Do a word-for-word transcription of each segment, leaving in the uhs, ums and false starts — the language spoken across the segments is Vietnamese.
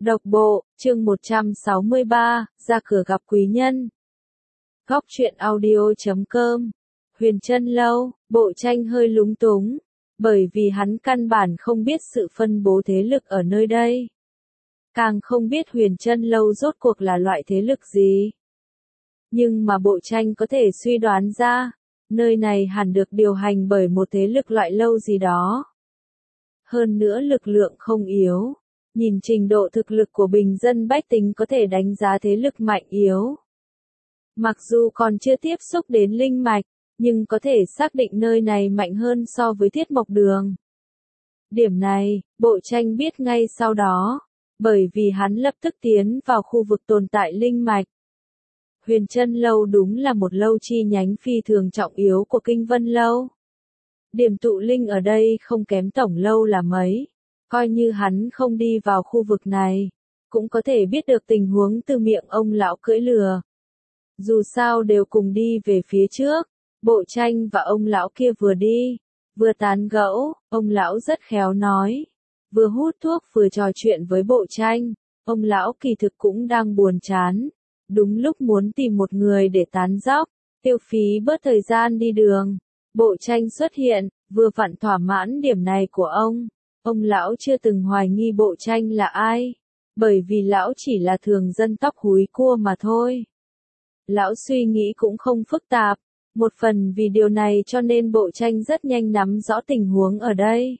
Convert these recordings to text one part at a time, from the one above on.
Độc bộ, chương một trăm sáu mươi ba, ra cửa gặp quý nhân. Góc truyện audio chấm com. Huyền Trân Lâu, Bộ Tranh hơi lúng túng, bởi vì hắn căn bản không biết sự phân bố thế lực ở nơi đây. Càng không biết Huyền Trân Lâu rốt cuộc là loại thế lực gì. Nhưng mà Bộ Tranh có thể suy đoán ra, nơi này hẳn được điều hành bởi một thế lực loại lâu gì đó. Hơn nữa lực lượng không yếu. Nhìn trình độ thực lực của bình dân bách tính có thể đánh giá thế lực mạnh yếu. Mặc dù còn chưa tiếp xúc đến linh mạch, nhưng có thể xác định nơi này mạnh hơn so với Thiết Mộc Đường. Điểm này, Bộ Tranh biết ngay sau đó, bởi vì hắn lập tức tiến vào khu vực tồn tại linh mạch. Huyền Trân Lâu đúng là một lâu chi nhánh phi thường trọng yếu của Kinh Vân Lâu. Điểm tụ linh ở đây không kém tổng lâu là mấy. Coi như hắn không đi vào khu vực này, cũng có thể biết được tình huống từ miệng ông lão cưỡi lừa. Dù sao đều cùng đi về phía trước, Bộ Tranh và ông lão kia vừa đi, vừa tán gẫu, ông lão rất khéo nói, vừa hút thuốc vừa trò chuyện với Bộ Tranh, ông lão kỳ thực cũng đang buồn chán, đúng lúc muốn tìm một người để tán dóc, tiêu phí bớt thời gian đi đường. Bộ Tranh xuất hiện, vừa vặn thỏa mãn điểm này của ông. Ông lão chưa từng hoài nghi Bộ Tranh là ai, bởi vì lão chỉ là thường dân tóc húi cua mà thôi. Lão suy nghĩ cũng không phức tạp, một phần vì điều này cho nên Bộ Tranh rất nhanh nắm rõ tình huống ở đây.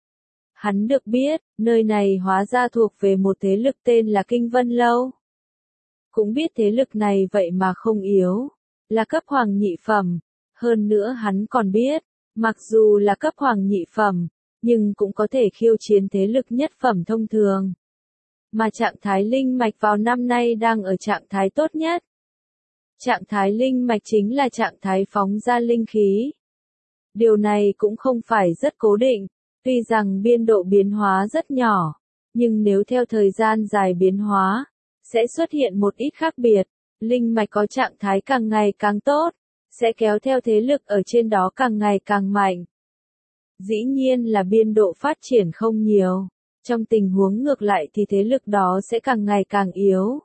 Hắn được biết, nơi này hóa ra thuộc về một thế lực tên là Kinh Vân Lâu. Cũng biết thế lực này vậy mà không yếu, là cấp hoàng nhị phẩm, hơn nữa hắn còn biết, mặc dù là cấp hoàng nhị phẩm, nhưng cũng có thể khiêu chiến thế lực nhất phẩm thông thường. Mà trạng thái linh mạch vào năm nay đang ở trạng thái tốt nhất. Trạng thái linh mạch chính là trạng thái phóng ra linh khí. Điều này cũng không phải rất cố định, tuy rằng biên độ biến hóa rất nhỏ, nhưng nếu theo thời gian dài biến hóa, sẽ xuất hiện một ít khác biệt. Linh mạch có trạng thái càng ngày càng tốt, sẽ kéo theo thế lực ở trên đó càng ngày càng mạnh. Dĩ nhiên là biên độ phát triển không nhiều, trong tình huống ngược lại thì thế lực đó sẽ càng ngày càng yếu.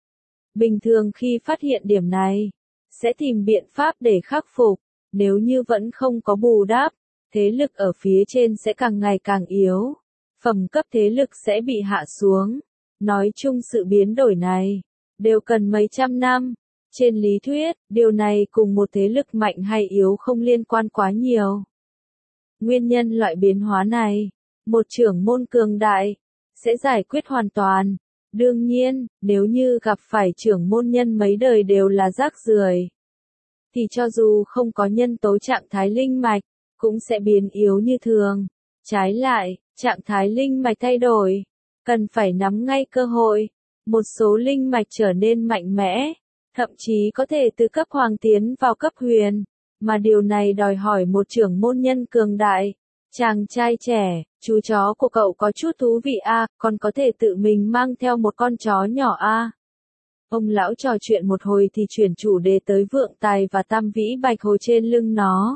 Bình thường khi phát hiện điểm này, sẽ tìm biện pháp để khắc phục, nếu như vẫn không có bù đắp, thế lực ở phía trên sẽ càng ngày càng yếu, phẩm cấp thế lực sẽ bị hạ xuống. Nói chung sự biến đổi này, đều cần mấy trăm năm. Trên lý thuyết, điều này cùng một thế lực mạnh hay yếu không liên quan quá nhiều. Nguyên nhân loại biến hóa này, một trưởng môn cường đại, sẽ giải quyết hoàn toàn. Đương nhiên, nếu như gặp phải trưởng môn nhân mấy đời đều là rác rưởi, thì cho dù không có nhân tố trạng thái linh mạch, cũng sẽ biến yếu như thường. Trái lại, trạng thái linh mạch thay đổi, cần phải nắm ngay cơ hội. Một số linh mạch trở nên mạnh mẽ, thậm chí có thể từ cấp hoàng tiến vào cấp huyền. Mà điều này đòi hỏi một trưởng môn nhân cường đại. Chàng trai trẻ, chú chó của cậu có chút thú vị a, à, còn có thể tự mình mang theo một con chó nhỏ a. À. Ông lão trò chuyện một hồi thì chuyển chủ đề tới vượng tài và tam vĩ bạch hồ trên lưng nó.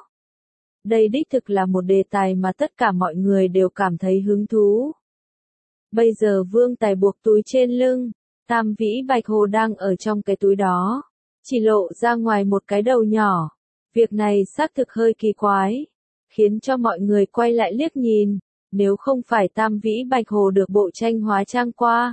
Đây đích thực là một đề tài mà tất cả mọi người đều cảm thấy hứng thú. Bây giờ vương tài buộc túi trên lưng, tam vĩ bạch hồ đang ở trong cái túi đó, chỉ lộ ra ngoài một cái đầu nhỏ. Việc này xác thực hơi kỳ quái, khiến cho mọi người quay lại liếc nhìn, nếu không phải tam vĩ bạch hồ được Bộ Tranh hóa trang qua.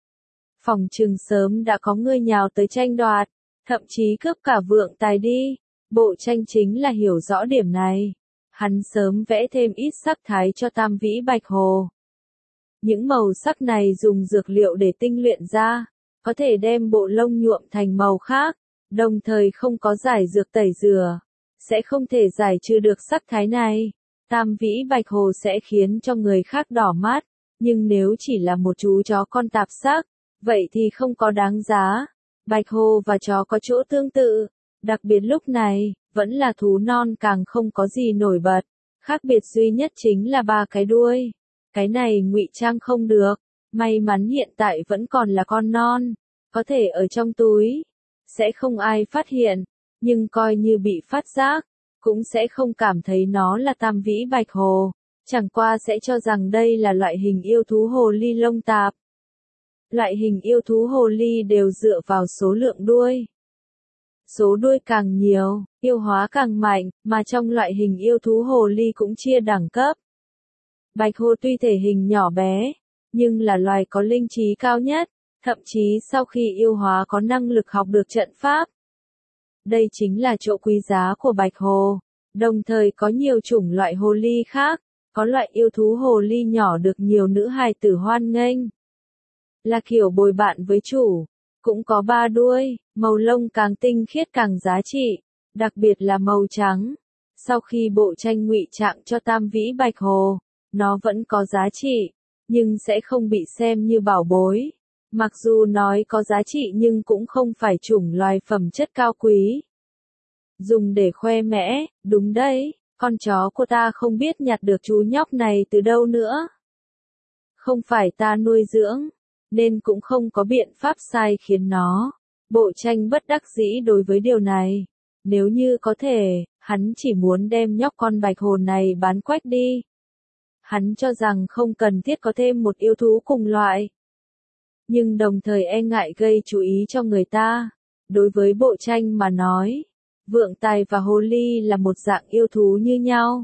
Phòng trừng sớm đã có người nhào tới tranh đoạt, thậm chí cướp cả vượng tài đi. Bộ Tranh chính là hiểu rõ điểm này. Hắn sớm vẽ thêm ít sắc thái cho tam vĩ bạch hồ. Những màu sắc này dùng dược liệu để tinh luyện ra, có thể đem bộ lông nhuộm thành màu khác, đồng thời không có giải dược tẩy rửa, sẽ không thể giải trừ được sắc thái này. Tam vĩ bạch hồ sẽ khiến cho người khác đỏ mắt, nhưng nếu chỉ là một chú chó con tạp sắc, vậy thì không có đáng giá. Bạch hồ và chó có chỗ tương tự, đặc biệt lúc này, vẫn là thú non càng không có gì nổi bật. Khác biệt duy nhất chính là ba cái đuôi. Cái này ngụy trang không được, may mắn hiện tại vẫn còn là con non, có thể ở trong túi, sẽ không ai phát hiện, nhưng coi như bị phát giác, cũng sẽ không cảm thấy nó là tam vĩ bạch hồ, chẳng qua sẽ cho rằng đây là loại hình yêu thú hồ ly lông tạp. Loại hình yêu thú hồ ly đều dựa vào số lượng đuôi. Số đuôi càng nhiều, yêu hóa càng mạnh, mà trong loại hình yêu thú hồ ly cũng chia đẳng cấp. Bạch hồ tuy thể hình nhỏ bé, nhưng là loài có linh trí cao nhất, thậm chí sau khi yêu hóa có năng lực học được trận pháp. Đây chính là chỗ quý giá của bạch hồ. Đồng thời có nhiều chủng loại hồ ly khác, có loại yêu thú hồ ly nhỏ được nhiều nữ hài tử hoan nghênh. Là kiểu bồi bạn với chủ, cũng có ba đuôi, màu lông càng tinh khiết càng giá trị, đặc biệt là màu trắng. Sau khi bộ tranh ngụy trang cho tam vĩ bạch hồ, nó vẫn có giá trị, nhưng sẽ không bị xem như bảo bối. Mặc dù nói có giá trị nhưng cũng không phải chủng loài phẩm chất cao quý. Dùng để khoe mẽ, đúng đấy, con chó của ta không biết nhặt được chú nhóc này từ đâu nữa. Không phải ta nuôi dưỡng, nên cũng không có biện pháp sai khiến nó. Bộ tranh bất đắc dĩ đối với điều này. Nếu như có thể, hắn chỉ muốn đem nhóc con bạch hồ này bán quách đi. Hắn cho rằng không cần thiết có thêm một yêu thú cùng loại. Nhưng đồng thời e ngại gây chú ý cho người ta. Đối với bộ tranh mà nói, vượng tài và hồ ly là một dạng yêu thú như nhau.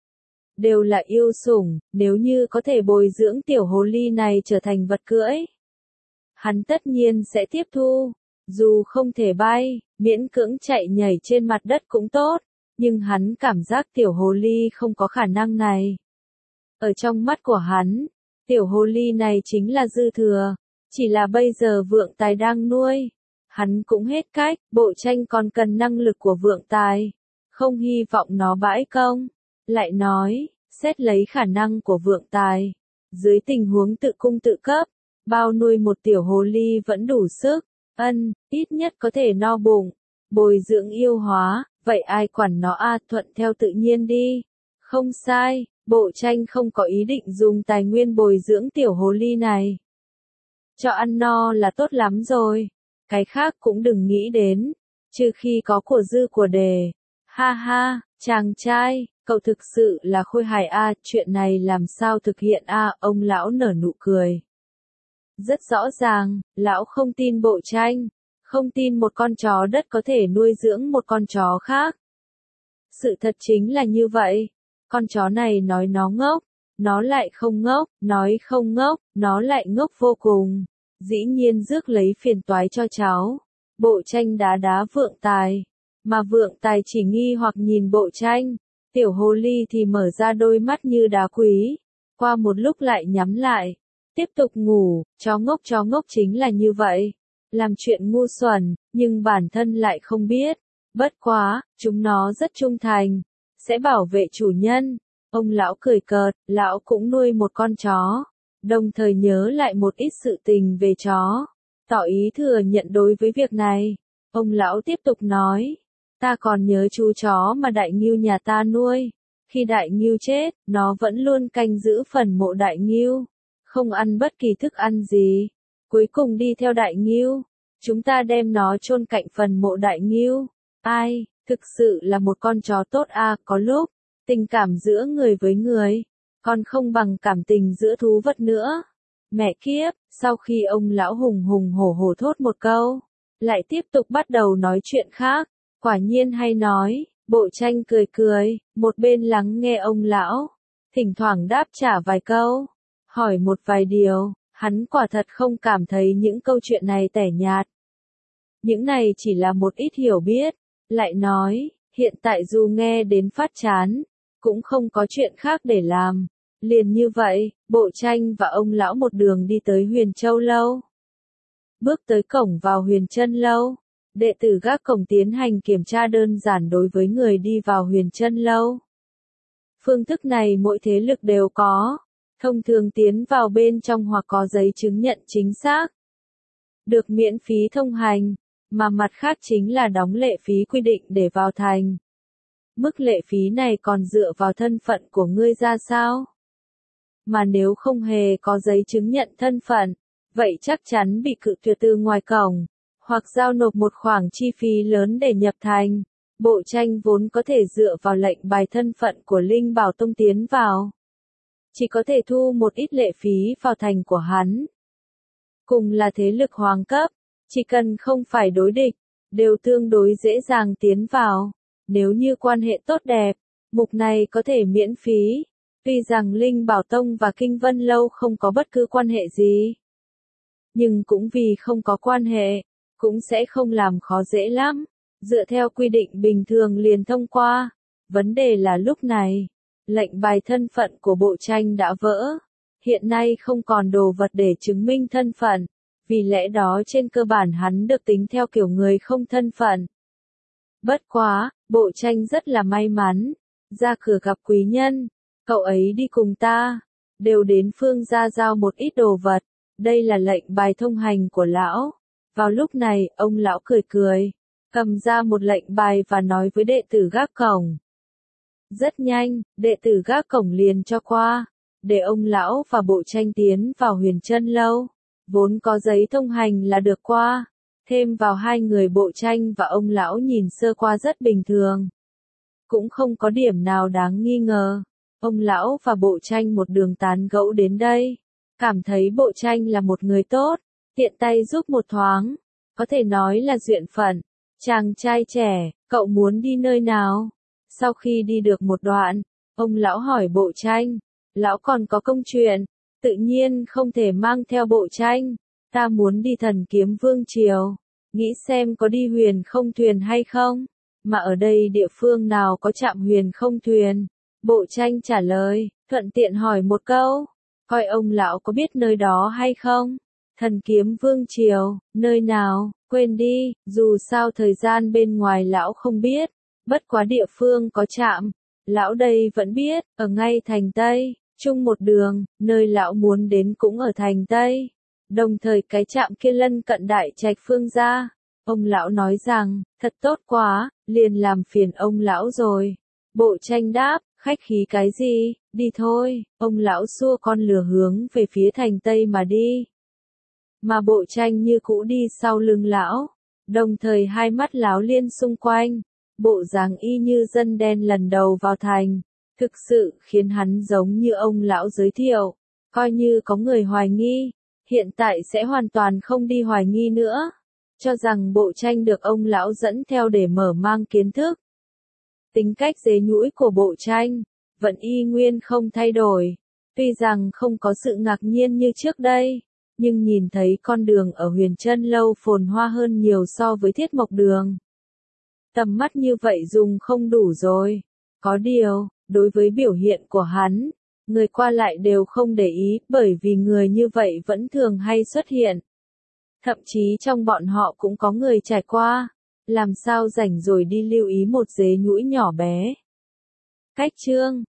Đều là yêu sủng, nếu như có thể bồi dưỡng tiểu hồ ly này trở thành vật cưỡi. Hắn tất nhiên sẽ tiếp thu, dù không thể bay, miễn cưỡng chạy nhảy trên mặt đất cũng tốt, nhưng hắn cảm giác tiểu hồ ly không có khả năng này. Ở trong mắt của hắn, tiểu hồ ly này chính là dư thừa, chỉ là bây giờ vượng tài đang nuôi. Hắn cũng hết cách, bộ tranh còn cần năng lực của vượng tài, không hy vọng nó bãi công. Lại nói, xét lấy khả năng của vượng tài, dưới tình huống tự cung tự cấp, bao nuôi một tiểu hồ ly vẫn đủ sức, ân, ít nhất có thể no bụng, bồi dưỡng yêu hóa, vậy ai quản nó a, thuận theo tự nhiên đi. Không sai, bộ tranh không có ý định dùng tài nguyên bồi dưỡng tiểu hồ ly này. Cho ăn no là tốt lắm rồi, cái khác cũng đừng nghĩ đến, trừ khi có của dư của đề. Ha ha, chàng trai, cậu thực sự là khôi hài a, chuyện này làm sao thực hiện a, ông lão nở nụ cười. Rất rõ ràng, lão không tin bộ tranh, không tin một con chó đất có thể nuôi dưỡng một con chó khác. Sự thật chính là như vậy, con chó này nói nó ngốc, nó lại không ngốc, nói không ngốc, nó lại ngốc vô cùng. Dĩ nhiên rước lấy phiền toái cho cháu. Bộ tranh đá đá vượng tài. Mà vượng tài chỉ nghi hoặc nhìn bộ tranh. Tiểu hồ ly thì mở ra đôi mắt như đá quý. Qua một lúc lại nhắm lại. Tiếp tục ngủ, chó ngốc chó ngốc chính là như vậy. Làm chuyện ngu xuẩn, nhưng bản thân lại không biết. Bất quá, chúng nó rất trung thành. Sẽ bảo vệ chủ nhân. Ông lão cười cợt, lão cũng nuôi một con chó. Đồng thời nhớ lại một ít sự tình về chó, tỏ ý thừa nhận đối với việc này. Ông lão tiếp tục nói, ta còn nhớ chú chó mà đại ngưu nhà ta nuôi. Khi đại ngưu chết, nó vẫn luôn canh giữ phần mộ đại ngưu, không ăn bất kỳ thức ăn gì. Cuối cùng đi theo đại ngưu, chúng ta đem nó chôn cạnh phần mộ đại ngưu. Ai, thực sự là một con chó tốt a, có lúc, tình cảm giữa người với người còn không bằng cảm tình giữa thú vật nữa. Mẹ kiếp, sau khi ông lão hùng hùng hổ hổ thốt một câu, lại tiếp tục bắt đầu nói chuyện khác, quả nhiên hay nói, bộ tranh cười cười, một bên lắng nghe ông lão, thỉnh thoảng đáp trả vài câu, hỏi một vài điều, hắn quả thật không cảm thấy những câu chuyện này tẻ nhạt. Những này chỉ là một ít hiểu biết, lại nói, hiện tại dù nghe đến phát chán, cũng không có chuyện khác để làm. Liền như vậy, bộ tranh và ông lão một đường đi tới Huyền Châu Lâu. Bước tới cổng vào Huyền Trân Lâu, đệ tử gác cổng tiến hành kiểm tra đơn giản đối với người đi vào Huyền Trân Lâu. Phương thức này mỗi thế lực đều có, thông thường tiến vào bên trong hoặc có giấy chứng nhận chính xác, được miễn phí thông hành, mà mặt khác chính là đóng lệ phí quy định để vào thành. Mức lệ phí này còn dựa vào thân phận của ngươi ra sao? Mà nếu không hề có giấy chứng nhận thân phận, vậy chắc chắn bị cự tuyệt từ ngoài cổng, hoặc giao nộp một khoản chi phí lớn để nhập thành. Bộ tranh vốn có thể dựa vào lệnh bài thân phận của Linh Bảo Tông tiến vào, chỉ có thể thu một ít lệ phí vào thành của hắn. cùng là thế lực hoàng cấp, chỉ cần không phải đối địch, đều tương đối dễ dàng tiến vào. Nếu như quan hệ tốt đẹp, mục này có thể miễn phí. Tuy rằng Linh Bảo Tông và Kinh Vân Lâu không có bất cứ quan hệ gì, nhưng cũng vì không có quan hệ, cũng sẽ không làm khó dễ lắm. Dựa theo quy định bình thường liền thông qua. Vấn đề là lúc này, lệnh bài thân phận của Bộ Tranh đã vỡ. Hiện nay không còn đồ vật để chứng minh thân phận, vì lẽ đó trên cơ bản hắn được tính theo kiểu người không thân phận. Bất quá, Bộ Tranh rất là may mắn, ra cửa gặp quý nhân, cậu ấy đi cùng ta, đều đến Phương gia giao một ít đồ vật, đây là lệnh bài thông hành của lão. Vào lúc này, ông lão cười cười, cầm ra một lệnh bài và nói với đệ tử gác cổng. Rất nhanh, đệ tử gác cổng liền cho qua, để ông lão và Bộ Tranh tiến vào Huyền Trân Lâu. Vốn có giấy thông hành là được qua, thêm vào hai người Bộ Tranh và ông lão nhìn sơ qua rất bình thường. Cũng không có điểm nào đáng nghi ngờ. Ông lão và Bộ Tranh một đường tán gẫu đến đây, cảm thấy Bộ Tranh là một người tốt, tiện tay giúp một thoáng, có thể nói là duyên phận. Chàng trai trẻ, cậu muốn đi nơi nào? Sau khi đi được một đoạn, ông lão hỏi Bộ Tranh, lão còn có công chuyện, tự nhiên không thể mang theo Bộ Tranh, ta muốn đi Thần Kiếm Vương Triều, nghĩ xem có đi huyền không thuyền hay không, mà ở đây địa phương nào có trạm huyền không thuyền? Bộ Tranh trả lời, thuận tiện hỏi một câu, coi ông lão có biết nơi đó hay không? Thần Kiếm Vương Triều, nơi nào, quên đi, dù sao thời gian bên ngoài lão không biết, bất quá địa phương có trạm, lão đây vẫn biết, ở ngay thành Tây, chung một đường, nơi lão muốn đến cũng ở thành Tây, đồng thời cái trạm kia lân cận Đại Trạch Phương gia. Ông lão nói rằng, thật tốt quá, liền làm phiền ông lão rồi. Bộ Tranh đáp, khách khí cái gì, đi thôi, ông lão xua con lừa hướng về phía thành Tây mà đi. Mà Bộ Tranh như cũ đi sau lưng lão, đồng thời hai mắt láo liên xung quanh, bộ dáng y như dân đen lần đầu vào thành, thực sự khiến hắn giống như ông lão giới thiệu, coi như có người hoài nghi, hiện tại sẽ hoàn toàn không đi hoài nghi nữa, cho rằng Bộ Tranh được ông lão dẫn theo để mở mang kiến thức. Tính cách dế nhũi của Bộ Tranh vẫn y nguyên không thay đổi, tuy rằng không có sự ngạc nhiên như trước đây, nhưng nhìn thấy con đường ở Huyền Trân Lâu phồn hoa hơn nhiều so với Thiết Mộc Đường. Tầm mắt như vậy dùng không đủ rồi. Có điều, đối với biểu hiện của hắn, người qua lại đều không để ý, bởi vì người như vậy vẫn thường hay xuất hiện. Thậm chí trong bọn họ cũng có người trải qua, làm sao rảnh rồi đi lưu ý một dế nhũi nhỏ bé. Cách chương